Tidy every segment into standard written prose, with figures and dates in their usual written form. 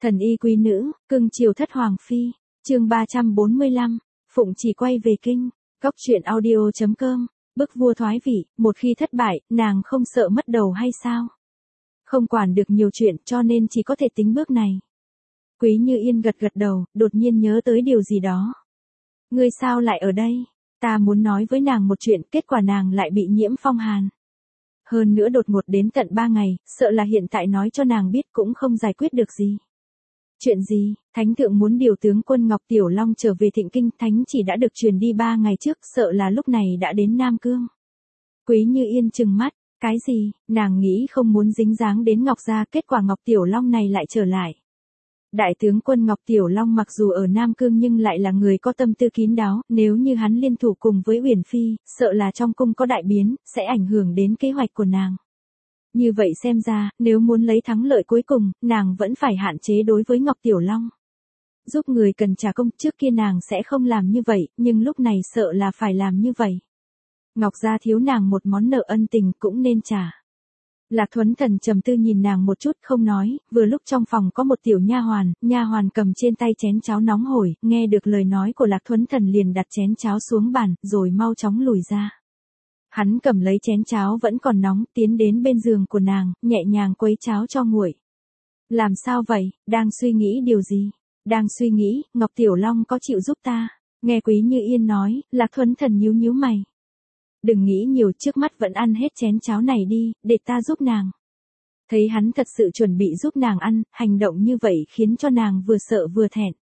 Thần y quý nữ, cưng chiều thất hoàng phi. Chương 345, Phụng chỉ quay về kinh. Góc truyện audio.com. Bức vua thoái vị, một khi thất bại, nàng không sợ mất đầu hay sao? Không quản được nhiều chuyện cho nên chỉ có thể tính bước này. Quý Như Yên gật gật đầu, đột nhiên nhớ tới điều gì đó. Ngươi sao lại ở đây? Ta muốn nói với nàng một chuyện, kết quả nàng lại bị nhiễm phong hàn. Hơn nữa đột ngột đến tận 3 ngày, sợ là hiện tại nói cho nàng biết cũng không giải quyết được gì. Chuyện gì? Thánh thượng muốn điều tướng quân Ngọc Tiểu Long trở về Thịnh Kinh, thánh chỉ đã được truyền đi 3 ngày trước, sợ là lúc này đã đến Nam Cương. Quý Như Yên trừng mắt, cái gì? Nàng nghĩ không muốn dính dáng đến Ngọc gia, kết quả Ngọc Tiểu Long này lại trở lại. Đại tướng quân Ngọc Tiểu Long mặc dù ở Nam Cương nhưng lại là người có tâm tư kín đáo, nếu như hắn liên thủ cùng với Uyển Phi, sợ là trong cung có đại biến, sẽ ảnh hưởng đến kế hoạch của nàng. Như vậy xem ra, nếu muốn lấy thắng lợi cuối cùng, nàng vẫn phải hạn chế đối với Ngọc Tiểu Long. Giúp người cần trả công, trước kia nàng sẽ không làm như vậy, nhưng lúc này sợ là phải làm như vậy. Ngọc gia thiếu nàng một món nợ ân tình cũng nên trả. Lạc Thuấn Thần trầm tư nhìn nàng một chút không nói, vừa lúc trong phòng có một tiểu nha hoàn cầm trên tay chén cháo nóng hổi, nghe được lời nói của Lạc Thuấn Thần liền đặt chén cháo xuống bàn, rồi mau chóng lùi ra. Hắn cầm lấy chén cháo vẫn còn nóng, tiến đến bên giường của nàng, nhẹ nhàng quấy cháo cho nguội. Làm sao vậy, đang suy nghĩ điều gì? Đang suy nghĩ, Ngọc Tiểu Long có chịu giúp ta? Nghe Quý Như Yên nói, Lạc Thuấn Thần nhíu nhíu mày. Đừng nghĩ nhiều, trước mắt vẫn ăn hết chén cháo này đi, để ta giúp nàng. Thấy hắn thật sự chuẩn bị giúp nàng ăn, hành động như vậy khiến cho nàng vừa sợ vừa thẹn.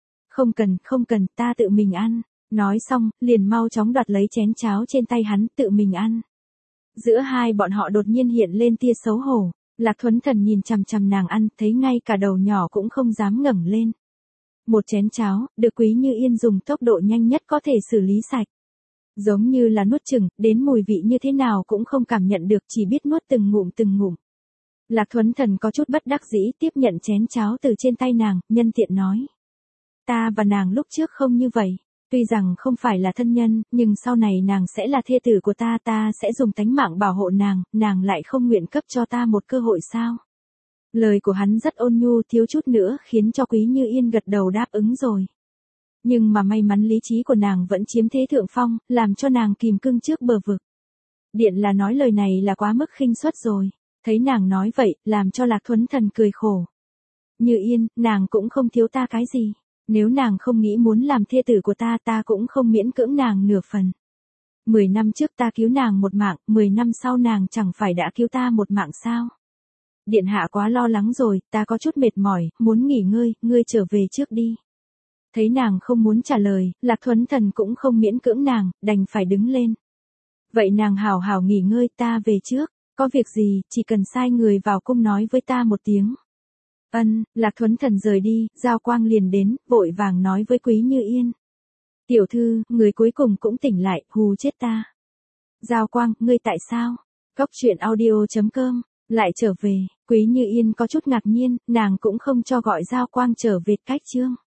Không cần, ta tự mình ăn. Nói xong, liền mau chóng đoạt lấy chén cháo trên tay hắn, tự mình ăn. Giữa hai bọn họ đột nhiên hiện lên tia xấu hổ. Lạc Thuấn Thần nhìn chằm chằm nàng ăn, thấy ngay cả đầu nhỏ cũng không dám ngẩng lên. Một chén cháo, được Quý Như Yên dùng tốc độ nhanh nhất có thể xử lý sạch. Giống như là nuốt chừng, đến mùi vị như thế nào cũng không cảm nhận được, chỉ biết nuốt từng ngụm. Lạc Thuấn Thần có chút bất đắc dĩ tiếp nhận chén cháo từ trên tay nàng, nhân tiện nói. Ta và nàng lúc trước không như vậy. Tuy rằng không phải là thân nhân, nhưng sau này nàng sẽ là thê tử của ta, ta sẽ dùng tánh mạng bảo hộ nàng, nàng lại không nguyện cấp cho ta một cơ hội sao? Lời của hắn rất ôn nhu, thiếu chút nữa khiến cho Quý Như Yên gật đầu đáp ứng rồi. Nhưng mà may mắn lý trí của nàng vẫn chiếm thế thượng phong, làm cho nàng kìm cưng trước bờ vực. Điện là nói lời này là quá mức khinh suất rồi. Thấy nàng nói vậy, làm cho Lạc Thuấn Thần cười khổ. Như Yên, nàng cũng không thiếu ta cái gì. Nếu nàng không nghĩ muốn làm thê tử của ta, ta cũng không miễn cưỡng nàng nửa phần. 10 năm trước ta cứu nàng một mạng, 10 năm sau nàng chẳng phải đã cứu ta một mạng sao? Điện hạ quá lo lắng rồi, ta có chút mệt mỏi, muốn nghỉ ngơi, ngươi trở về trước đi. Thấy nàng không muốn trả lời, Lạc Thuấn Thần cũng không miễn cưỡng nàng, đành phải đứng lên. Vậy nàng hảo hảo nghỉ ngơi, ta về trước, có việc gì, chỉ cần sai người vào cung nói với ta một tiếng. Lạc Thuấn Thần rời đi, Giao Quang liền đến, vội vàng nói với Quý Như Yên. Tiểu thư, người cuối cùng cũng tỉnh lại, hù chết ta. Giao Quang, ngươi tại sao? Góc truyện audio.com, lại trở về, Quý Như Yên có chút ngạc nhiên, nàng cũng không cho gọi Giao Quang trở về cách chương.